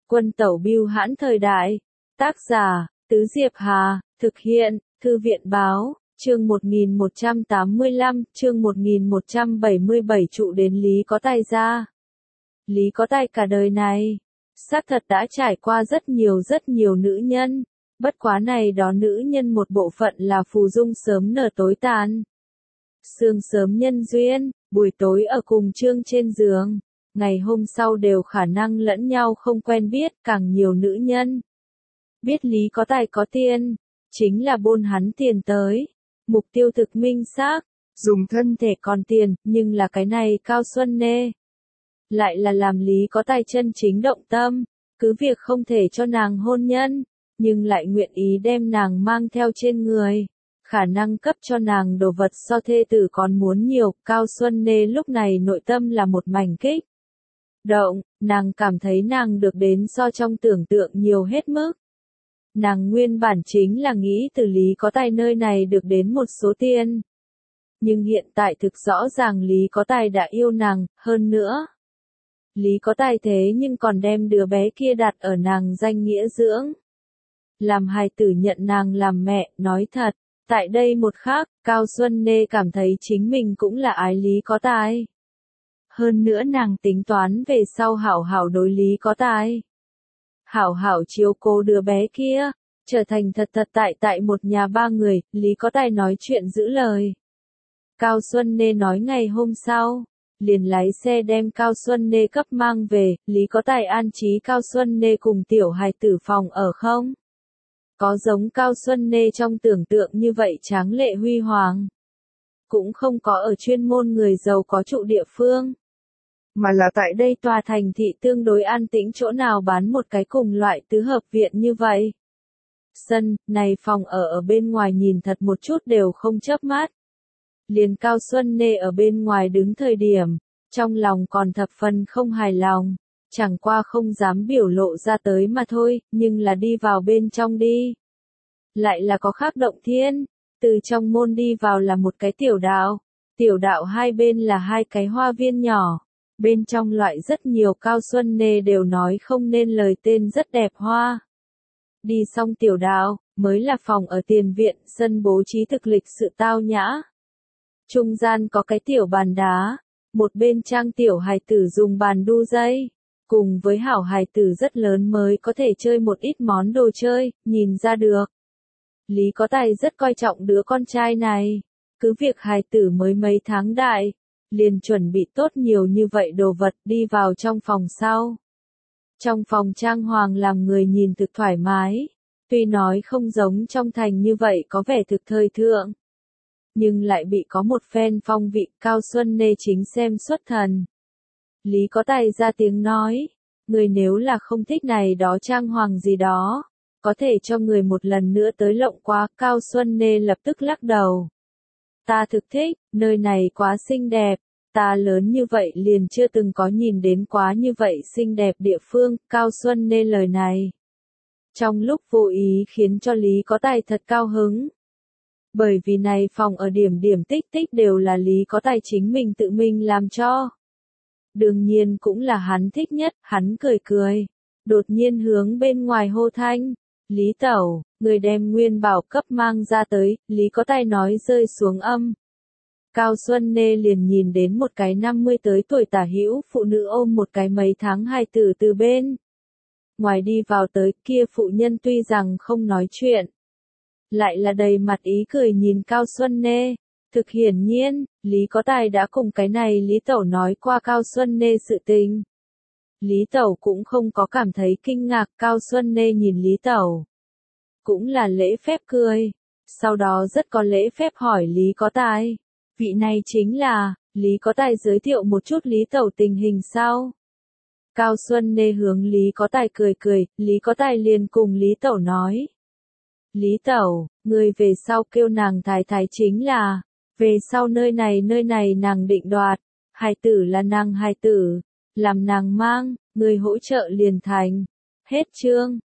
Quân tẩu bưu hãn thời đại. Tác giả, Tứ Diệp Hà, thực hiện, Thư viện báo, chương 1185, chương 1177 trụ đến Lý Có Tài ra. Lý Có Tài cả đời này, xác thật đã trải qua rất nhiều nữ nhân, bất quá này đó nữ nhân một bộ phận là phù dung sớm nở tối tàn. Sương sớm nhân duyên, buổi tối ở cùng trương trên giường, ngày hôm sau đều khả năng lẫn nhau không quen biết, càng nhiều nữ nhân. Biết Lý Có Tài có tiền, chính là buôn hắn tiền tới, mục tiêu thực minh xác, dùng thân thể còn tiền, nhưng là cái này Cao Xuân Nê. Lại là làm Lý Có Tài chân chính động tâm, cứ việc không thể cho nàng hôn nhân, nhưng lại nguyện ý đem nàng mang theo trên người. Khả năng cấp cho nàng đồ vật so thê tử còn muốn nhiều, Cao Xuân Nê lúc này nội tâm là một mảnh kích động, nàng cảm thấy nàng được đến so trong tưởng tượng nhiều hết mức. Nàng nguyên bản chính là nghĩ từ Lý Có Tài nơi này được đến một số tiền. Nhưng hiện tại thực rõ ràng Lý Có Tài đã yêu nàng, hơn nữa. Lý Có Tài thế nhưng còn đem đứa bé kia đặt ở nàng danh nghĩa dưỡng. Làm hài tử nhận nàng làm mẹ, nói thật, tại đây một khắc, Cao Xuân Nê cảm thấy chính mình cũng là ái Lý Có Tài. Hơn nữa nàng tính toán về sau hảo hảo đối Lý Có Tài. Hảo hảo chiếu cố đứa bé kia, trở thành thật tại một nhà ba người, Lý Có Tài nói chuyện giữ lời. Cao Xuân Nê nói ngày hôm sau, liền lái xe đem Cao Xuân Nê cấp mang về, Lý Có Tài an trí Cao Xuân Nê cùng tiểu hài tử phòng ở không? Có giống Cao Xuân Nê trong tưởng tượng như vậy tráng lệ huy hoàng. Cũng không có ở chuyên môn người giàu có trụ địa phương. Mà là tại đây tòa thành thị tương đối an tĩnh chỗ nào bán một cái cùng loại tứ hợp viện như vậy. Sân, này phòng ở bên ngoài nhìn thật một chút đều không chớp mắt. Liền Cao Xuân Nê ở bên ngoài đứng thời điểm, trong lòng còn thập phần không hài lòng, chẳng qua không dám biểu lộ ra tới mà thôi, nhưng là đi vào bên trong đi. Lại là có khác động thiên, từ trong môn đi vào là một cái tiểu đạo hai bên là hai cái hoa viên nhỏ. Bên trong loại rất nhiều Cao Xuân Nê đều nói không nên lời tên rất đẹp hoa. Đi xong tiểu đạo, mới là phòng ở tiền viện, sân bố trí thực lịch sự tao nhã. Trung gian có cái tiểu bàn đá, một bên trang tiểu hài tử dùng bàn đu dây, cùng với hảo hài tử rất lớn mới có thể chơi một ít món đồ chơi, nhìn ra được. Lý Có Tài rất coi trọng đứa con trai này, cứ việc hài tử mới mấy tháng đại. Liền chuẩn bị tốt nhiều như vậy đồ vật đi vào trong phòng sau. Trong phòng trang hoàng làm người nhìn thực thoải mái, tuy nói không giống trong thành như vậy có vẻ thực thời thượng. Nhưng lại bị có một phen phong vị Cao Xuân Nê chính xem xuất thần. Lý Có Tài ra tiếng nói, người nếu là không thích này đó trang hoàng gì đó, có thể cho người một lần nữa tới lộng qua. Cao Xuân Nê lập tức lắc đầu. Ta thực thích, nơi này quá xinh đẹp, ta lớn như vậy liền chưa từng có nhìn đến quá như vậy xinh đẹp địa phương, Cao Xuân Nê lời này. Trong lúc vô ý khiến cho Lý Có Tài thật cao hứng. Bởi vì này phòng ở điểm tích đều là Lý Có Tài chính mình tự mình làm cho. Đương nhiên cũng là hắn thích nhất, hắn cười, đột nhiên hướng bên ngoài hô thanh. Lý Tẩu, người đem Nguyên Bảo cấp mang ra tới, Lý Có Tài nói rơi xuống âm. Cao Xuân Nê liền nhìn đến một cái 50 tới tuổi tả hữu phụ nữ ôm một cái mấy tháng hài tử từ bên. Ngoài đi vào tới kia phụ nhân tuy rằng không nói chuyện. Lại là đầy mặt ý cười nhìn Cao Xuân Nê. Thực hiển nhiên, Lý Có Tài đã cùng cái này Lý Tẩu nói qua Cao Xuân Nê sự tình. Lý Tẩu cũng không có cảm thấy kinh ngạc, Cao Xuân Nê nhìn Lý Tẩu. Cũng là lễ phép cười. Sau đó rất có lễ phép hỏi Lý Có Tài. Vị này chính là, Lý Có Tài giới thiệu một chút Lý Tẩu tình hình sau. Cao Xuân Nê hướng Lý Có Tài cười, Lý Có Tài liền cùng Lý Tẩu nói. Lý Tẩu, người về sau kêu nàng thái chính là, về sau nơi này nàng định đoạt, hài tử là nàng hài tử, làm nàng mang, người hỗ trợ liền thành. Hết chương.